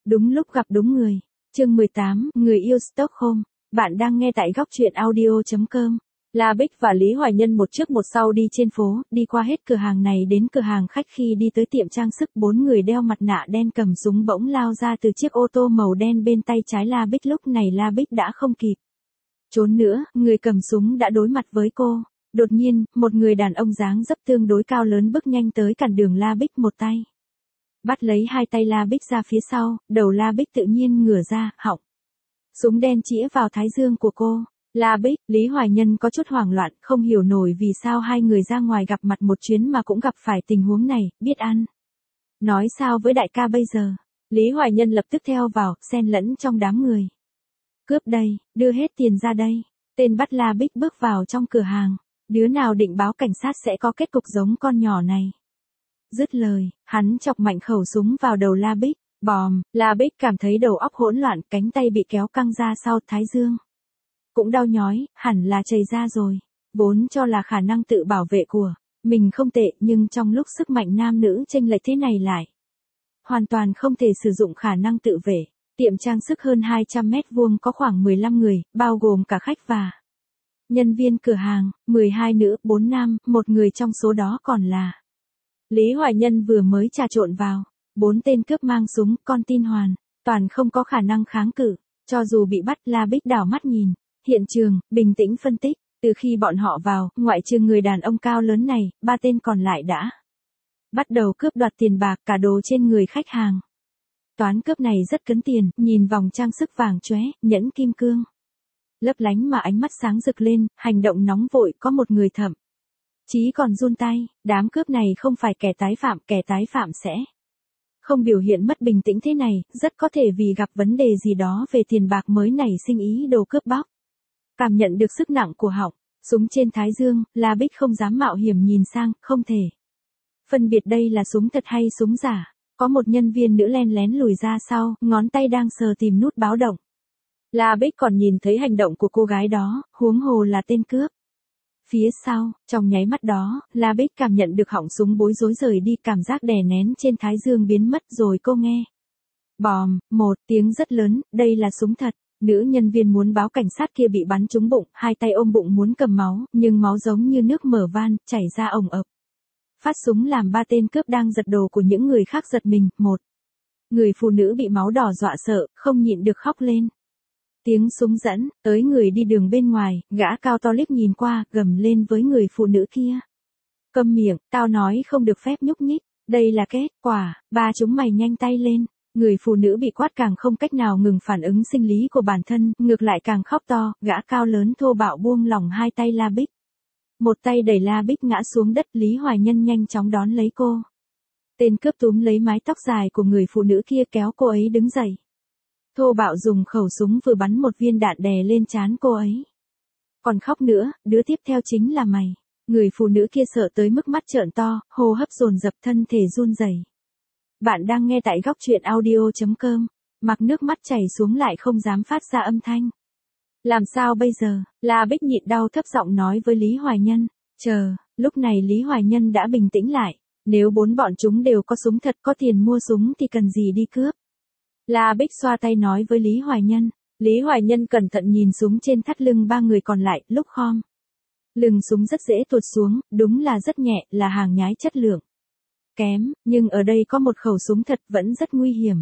Đúng lúc gặp đúng người. Chương 18, người yêu Stockholm. Bạn đang nghe tại góc truyện audio.com. La Bích và Lý Hoài Nhân một trước một sau đi trên phố, đi qua hết cửa hàng này đến cửa hàng khách. Khi đi tới tiệm trang sức, 4 người đeo mặt nạ đen cầm súng bỗng lao ra từ chiếc ô tô màu đen bên tay trái La Bích. Lúc này La Bích đã không kịp trốn nữa, người cầm súng đã đối mặt với cô. Đột nhiên, một người đàn ông dáng dấp tương đối cao lớn bước nhanh tới cản đường La Bích, một tay bắt lấy hai tay La Bích ra phía sau, đầu La Bích tự nhiên ngửa ra, họng súng đen chĩa vào thái dương của cô. La Bích, Lý Hoài Nhân có chút hoảng loạn, không hiểu nổi vì sao hai người ra ngoài gặp mặt một chuyến mà cũng gặp phải tình huống này, biết ăn nói sao với đại ca bây giờ. Lý Hoài Nhân lập tức theo vào, xen lẫn trong đám người. Cướp đây, đưa hết tiền ra đây. Tên bắt La Bích bước vào trong cửa hàng. Đứa nào định báo cảnh sát sẽ có kết cục giống con nhỏ này. Dứt lời, hắn chọc mạnh khẩu súng vào đầu La Bích. Bòm, La Bích cảm thấy đầu óc hỗn loạn, cánh tay bị kéo căng ra sau, thái dương cũng đau nhói, hẳn là chảy ra rồi. Vốn cho là khả năng tự bảo vệ của mình không tệ, nhưng trong lúc sức mạnh nam nữ chênh lệch thế này lại hoàn toàn không thể sử dụng khả năng tự vệ. Tiệm trang sức hơn 200 mét vuông có khoảng 15 người, bao gồm cả khách và nhân viên cửa hàng, 12 nữ, 4 nam, một người trong số đó còn là Lý Hoài Nhân vừa mới trà trộn vào. 4 tên cướp mang súng, con tin hoàn toàn không có khả năng kháng cự. Cho dù bị bắt, La Bích đảo mắt nhìn hiện trường, bình tĩnh phân tích. Từ khi bọn họ vào, ngoại trừ người đàn ông cao lớn này, 3 tên còn lại đã bắt đầu cướp đoạt tiền bạc, cả đồ trên người khách hàng. Toán cướp này rất cấn tiền, nhìn vòng trang sức vàng chóe, nhẫn kim cương lấp lánh mà ánh mắt sáng rực lên, hành động nóng vội, có một người thậm chí còn run tay. Đám cướp này không phải kẻ tái phạm sẽ không biểu hiện mất bình tĩnh thế này, rất có thể vì gặp vấn đề gì đó về tiền bạc mới nảy sinh ý đồ cướp bóc. Cảm nhận được sức nặng của họng súng trên thái dương, La Bích không dám mạo hiểm nhìn sang, không thể phân biệt đây là súng thật hay súng giả. Có một nhân viên nữ len lén lùi ra sau, ngón tay đang sờ tìm nút báo động. La Bích còn nhìn thấy hành động của cô gái đó, huống hồ là tên cướp phía sau. Trong nháy mắt đó, La Bích cảm nhận được họng súng bối rối rời đi, cảm giác đè nén trên thái dương biến mất rồi cô nghe. Bòm, một tiếng rất lớn, đây là súng thật. Nữ nhân viên muốn báo cảnh sát kia bị bắn trúng bụng, hai tay ôm bụng muốn cầm máu, nhưng máu giống như nước mở van, chảy ra ồng ộc. Phát súng làm 3 tên cướp đang giật đồ của những người khác giật mình. Một người phụ nữ bị máu đỏ dọa sợ, không nhịn được khóc lên. Tiếng súng dẫn tới người đi đường bên ngoài, gã cao to liếc nhìn qua, gầm lên với người phụ nữ kia. Câm miệng, tao nói không được phép nhúc nhích, đây là kết quả. Ba chúng mày nhanh tay lên. Người phụ nữ bị quát càng không cách nào ngừng phản ứng sinh lý của bản thân, ngược lại càng khóc to. Gã cao lớn thô bạo buông lỏng hai tay La Bích. Một tay đẩy La Bích ngã xuống đất, Lý Hoài Nhân nhanh chóng đón lấy cô. Tên cướp túm lấy mái tóc dài của người phụ nữ kia kéo cô ấy đứng dậy. Thô bạo dùng khẩu súng vừa bắn một viên đạn đè lên trán cô ấy. Còn khóc nữa, đứa tiếp theo chính là mày. Người phụ nữ kia sợ tới mức mắt trợn to, hô hấp dồn dập, thân thể run rẩy. Bạn đang nghe tại góc truyện audio.com. Mặc nước mắt chảy xuống lại không dám phát ra âm thanh. Làm sao bây giờ? La Bích nhịn đau thấp giọng nói với Lý Hoài Nhân. Chờ, lúc này Lý Hoài Nhân đã bình tĩnh lại. Nếu 4 bọn chúng đều có súng thật, có tiền mua súng thì cần gì đi cướp. La Bích xoa tay nói với Lý Hoài Nhân. Lý Hoài Nhân cẩn thận nhìn súng trên thắt lưng 3 người còn lại, lúc khom lưng súng rất dễ tuột xuống, đúng là rất nhẹ, là hàng nhái chất lượng kém, nhưng ở đây có một khẩu súng thật vẫn rất nguy hiểm.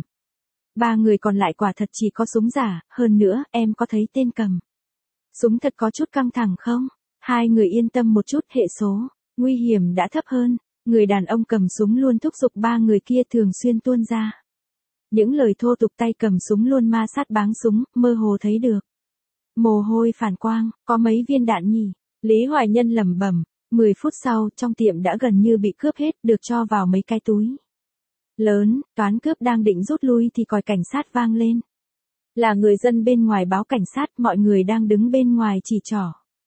3 người còn lại quả thật chỉ có súng giả, hơn nữa, em có thấy tên cầm súng thật có chút căng thẳng không? 2 người yên tâm một chút, hệ số nguy hiểm đã thấp hơn. Người đàn ông cầm súng luôn thúc giục 3 người kia thường xuyên tuôn ra những lời thô tục, tay cầm súng luôn ma sát báng súng, mơ hồ thấy được mồ hôi phản quang. Có mấy viên đạn nhỉ? Lý Hoài Nhân lẩm bẩm. 10 phút sau, trong tiệm đã gần như bị cướp hết, được cho vào mấy cái túi lớn. Toán cướp đang định rút lui thì còi cảnh sát vang lên. Là người dân bên ngoài báo cảnh sát, mọi người đang đứng bên ngoài chỉ trỏ.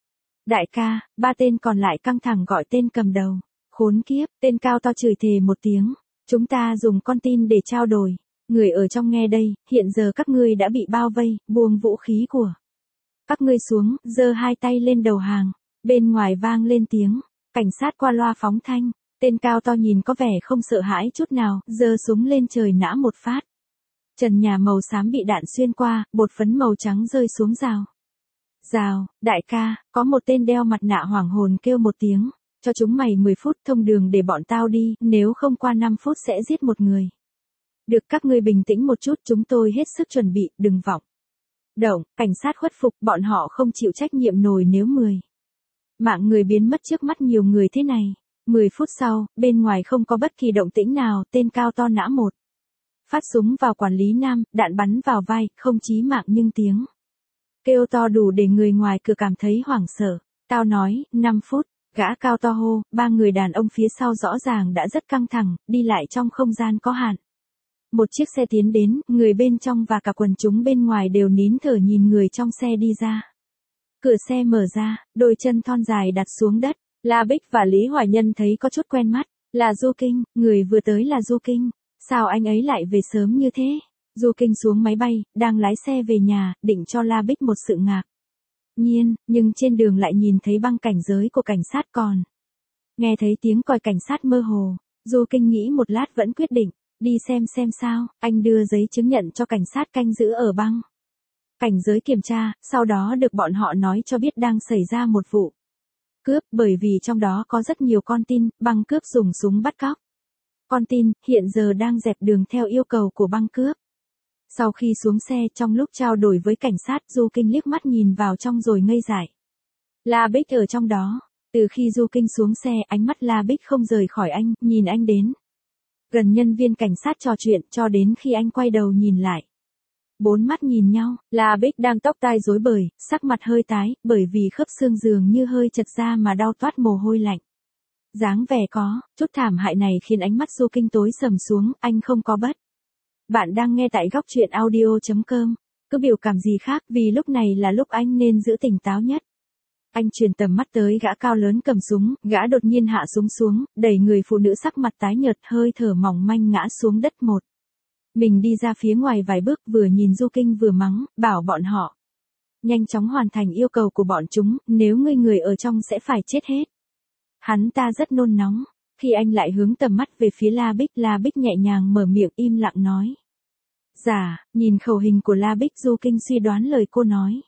Đại ca. 3 tên còn lại căng thẳng gọi tên cầm đầu. Khốn kiếp, tên cao to chửi thề một tiếng. Chúng ta dùng con tin để trao đổi. Người ở trong nghe đây, hiện giờ các ngươi đã bị bao vây, buông vũ khí của các ngươi xuống, giơ 2 tay lên đầu hàng. Bên ngoài vang lên tiếng cảnh sát qua loa phóng thanh. Tên cao to nhìn có vẻ không sợ hãi chút nào, giơ súng lên trời nã một phát. Trần nhà màu xám bị đạn xuyên qua, bột phấn màu trắng rơi xuống rào. Rào, đại ca, có một tên đeo mặt nạ hoảng hồn kêu một tiếng, cho chúng mày 10 phút thông đường để bọn tao đi, nếu không qua 5 phút sẽ giết một người. Được, các ngươi bình tĩnh một chút, chúng tôi hết sức chuẩn bị, đừng vọng động. Cảnh sát khuất phục, bọn họ không chịu trách nhiệm nổi nếu mạng người biến mất trước mắt nhiều người thế này. 10 phút sau, bên ngoài không có bất kỳ động tĩnh nào, tên cao to nã một phát súng vào quản lý Nam, đạn bắn vào vai, không chí mạng nhưng tiếng kêu to đủ để người ngoài cửa cảm thấy hoảng sợ. Tao nói, 5 phút, gã cao to hô, 3 người đàn ông phía sau rõ ràng đã rất căng thẳng, đi lại trong không gian có hạn. Một chiếc xe tiến đến, người bên trong và cả quần chúng bên ngoài đều nín thở nhìn người trong xe đi ra. Cửa xe mở ra, đôi chân thon dài đặt xuống đất, La Bích và Lý Hoài Nhân thấy có chút quen mắt, là Du Kinh, người vừa tới là Du Kinh, sao anh ấy lại về sớm như thế? Du Kinh xuống máy bay, đang lái xe về nhà, định cho La Bích một sự ngạc nhiên, nhưng trên đường lại nhìn thấy băng cảnh giới của cảnh sát còn. Nghe thấy tiếng còi cảnh sát mơ hồ, Du Kinh nghĩ một lát vẫn quyết định, đi xem sao, anh đưa giấy chứng nhận cho cảnh sát canh giữ ở băng cảnh giới kiểm tra, sau đó được bọn họ nói cho biết đang xảy ra một vụ cướp, bởi vì trong đó có rất nhiều con tin, băng cướp dùng súng bắt cóc con tin, hiện giờ đang dẹp đường theo yêu cầu của băng cướp. Sau khi xuống xe, trong lúc trao đổi với cảnh sát, Du Kinh liếc mắt nhìn vào trong rồi ngây dại. La Bích ở trong đó. Từ khi Du Kinh xuống xe, ánh mắt La Bích không rời khỏi anh, nhìn anh đến gần nhân viên cảnh sát trò chuyện, cho đến khi anh quay đầu nhìn lại. 4 mắt nhìn nhau, La Bích đang tóc tai rối bời, sắc mặt hơi tái, bởi vì khớp xương dường như hơi chật ra mà đau toát mồ hôi lạnh. Dáng vẻ có chút thảm hại này khiến ánh mắt Du Kinh tối sầm xuống, anh không có bất. Bạn đang nghe tại góc truyện audio.com. Cứ biểu cảm gì khác, vì lúc này là lúc anh nên giữ tỉnh táo nhất. Anh truyền tầm mắt tới gã cao lớn cầm súng, gã đột nhiên hạ súng xuống, đẩy người phụ nữ sắc mặt tái nhợt, hơi thở mỏng manh ngã xuống đất một. Mình đi ra phía ngoài vài bước, vừa nhìn Du Kinh vừa mắng, bảo bọn họ nhanh chóng hoàn thành yêu cầu của bọn chúng, nếu người ở trong sẽ phải chết hết. Hắn ta rất nôn nóng. Khi anh lại hướng tầm mắt về phía La Bích nhẹ nhàng mở miệng im lặng nói. Giả, nhìn khẩu hình của La Bích, Du Kinh suy đoán lời cô nói.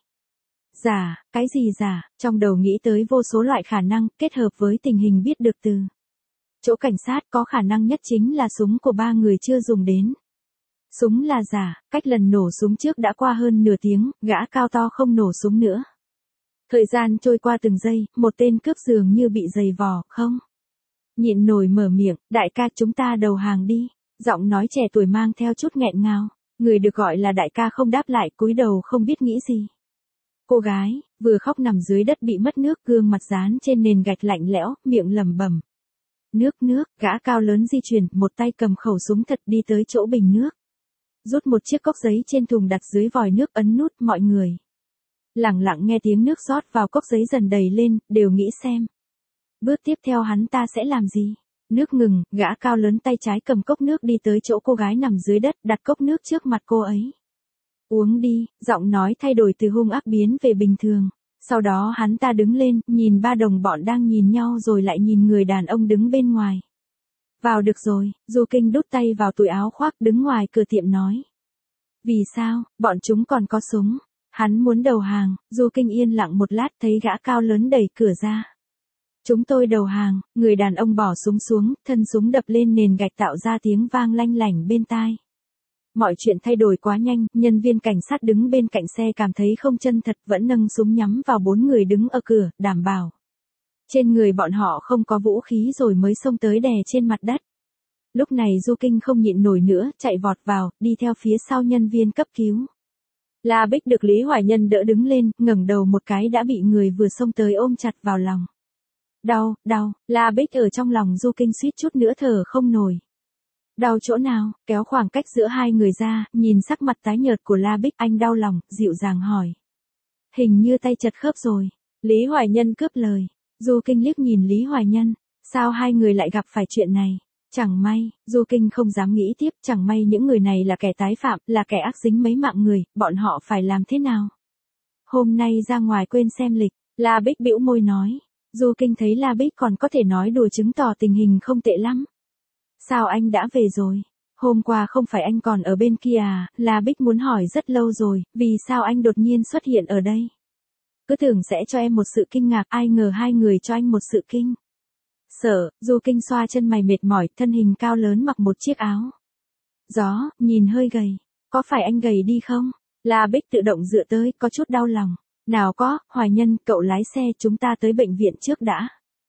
Giả, cái gì giả, trong đầu nghĩ tới vô số loại khả năng, kết hợp với tình hình biết được từ chỗ cảnh sát, có khả năng nhất chính là súng của 3 người chưa dùng đến. Súng là giả, cách lần nổ súng trước đã qua hơn nửa tiếng, gã cao to không nổ súng nữa. Thời gian trôi qua từng giây, một tên cướp dường như bị giày vò, không nhịn nổi mở miệng, đại ca chúng ta đầu hàng đi. Giọng nói trẻ tuổi mang theo chút nghẹn ngào. Người được gọi là đại ca không đáp lại, cúi đầu không biết nghĩ gì. Cô gái, vừa khóc nằm dưới đất bị mất nước, gương mặt dán trên nền gạch lạnh lẽo, miệng lẩm bẩm. Nước, gã cao lớn di chuyển, một tay cầm khẩu súng thật đi tới chỗ bình nước. Rút một chiếc cốc giấy trên thùng đặt dưới vòi nước, ấn nút, mọi người lặng lặng nghe tiếng nước rót vào cốc giấy dần đầy lên, đều nghĩ xem bước tiếp theo hắn ta sẽ làm gì. Nước ngừng, gã cao lớn tay trái cầm cốc nước đi tới chỗ cô gái nằm dưới đất, đặt cốc nước trước mặt cô ấy. Uống đi, giọng nói thay đổi từ hung ác biến về bình thường. Sau đó hắn ta đứng lên, nhìn 3 đồng bọn đang nhìn nhau rồi lại nhìn người đàn ông đứng bên ngoài. Vào được rồi, Du Kinh đút tay vào túi áo khoác đứng ngoài cửa tiệm nói. Vì sao, bọn chúng còn có súng. Hắn muốn đầu hàng, Du Kinh yên lặng một lát thấy gã cao lớn đẩy cửa ra. Chúng tôi đầu hàng, người đàn ông bỏ súng xuống, thân súng đập lên nền gạch tạo ra tiếng vang lanh lảnh bên tai. Mọi chuyện thay đổi quá nhanh, nhân viên cảnh sát đứng bên cạnh xe cảm thấy không chân thật, vẫn nâng súng nhắm vào 4 người đứng ở cửa, đảm bảo trên người bọn họ không có vũ khí rồi mới xông tới đè trên mặt đất. Lúc này Du Kinh không nhịn nổi nữa, chạy vọt vào, đi theo phía sau nhân viên cấp cứu. La Bích được Lý Hoài Nhân đỡ đứng lên, ngẩng đầu một cái đã bị người vừa xông tới ôm chặt vào lòng. Đau, La Bích ở trong lòng Du Kinh suýt chút nữa thở không nổi. Đau chỗ nào, kéo khoảng cách giữa hai người ra, nhìn sắc mặt tái nhợt của La Bích, anh đau lòng, dịu dàng hỏi. Hình như tay chật khớp rồi. Lý Hoài Nhân cướp lời. Du Kinh liếc nhìn Lý Hoài Nhân. Sao hai người lại gặp phải chuyện này? Chẳng may, Du Kinh không dám nghĩ tiếp, chẳng may những người này là kẻ tái phạm, là kẻ ác dính mấy mạng người, bọn họ phải làm thế nào? Hôm nay ra ngoài quên xem lịch, La Bích bĩu môi nói. Du Kinh thấy La Bích còn có thể nói đùa chứng tỏ tình hình không tệ lắm. Sao anh đã về rồi? Hôm qua không phải anh còn ở bên kia à, La Bích muốn hỏi rất lâu rồi, vì sao anh đột nhiên xuất hiện ở đây? Cứ tưởng sẽ cho em một sự kinh ngạc, ai ngờ hai người cho anh một sự kinh sợ. Du Kinh xoa chân mày mệt mỏi, thân hình cao lớn mặc một chiếc áo gió, nhìn hơi gầy. Có phải anh gầy đi không? La Bích tự động dựa tới, có chút đau lòng. Nào có, Hoài Nhân, cậu lái xe, chúng ta tới bệnh viện trước đã.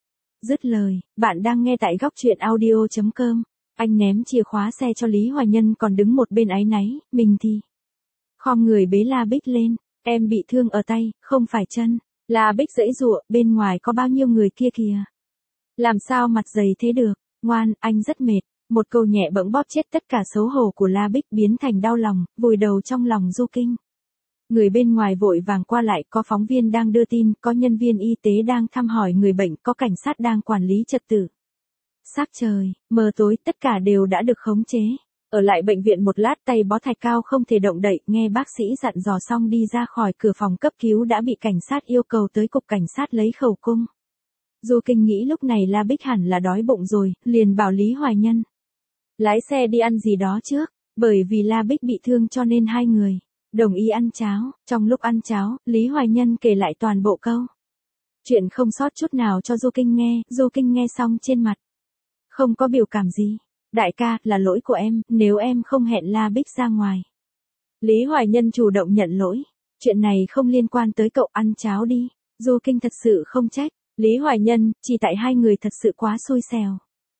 Dứt lời, bạn đang nghe tại góc truyện audio.com. Anh ném chìa khóa xe cho Lý Hoài Nhân còn đứng một bên áy náy, mình thì khom người bế La Bích lên. Em bị thương ở tay, không phải chân. La Bích giãy giụa, bên ngoài có bao nhiêu người kia kìa. Làm sao mặt dày thế được, ngoan, anh rất mệt. Một câu nhẹ bẫng bóp chết tất cả xấu hổ của La Bích biến thành đau lòng, vùi đầu trong lòng Du Kinh. Người bên ngoài vội vàng qua lại, có phóng viên đang đưa tin, có nhân viên y tế đang thăm hỏi người bệnh, có cảnh sát đang quản lý trật tự. Sắc trời, mờ tối, tất cả đều đã được khống chế. Ở lại bệnh viện một lát, tay bó thạch cao không thể động đậy, nghe bác sĩ dặn dò xong đi ra khỏi cửa phòng cấp cứu đã bị cảnh sát yêu cầu tới cục cảnh sát lấy khẩu cung. Du Kinh nghĩ lúc này La Bích hẳn là đói bụng rồi, liền bảo Lý Hoài Nhân lái xe đi ăn gì đó trước, bởi vì La Bích bị thương cho nên hai người đồng ý ăn cháo. Trong lúc ăn cháo, Lý Hoài Nhân kể lại toàn bộ câu chuyện không sót chút nào cho Du Kinh nghe. Du Kinh nghe xong trên mặt không có biểu cảm gì. Đại ca, là lỗi của em, nếu em không hẹn La Bích ra ngoài. Lý Hoài Nhân chủ động nhận lỗi. Chuyện này không liên quan tới cậu, ăn cháo đi. Du Kinh thật sự không trách Lý Hoài Nhân, chỉ tại hai người thật sự quá xui xẻo.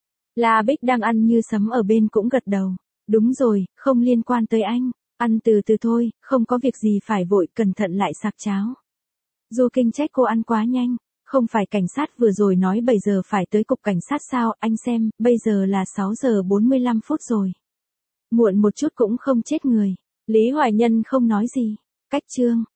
La Bích đang ăn như sấm ở bên cũng gật đầu. Đúng rồi, không liên quan tới anh. Ăn từ từ thôi, không có việc gì phải vội, cẩn thận lại sạc cháo. Du Kinh trách cô ăn quá nhanh. Không phải cảnh sát vừa rồi nói 7 giờ phải tới cục cảnh sát sao, anh xem, bây giờ là 6 giờ 45 phút rồi. Muộn một chút cũng không chết người. Lý Hoài Nhân không nói gì. Cách chương.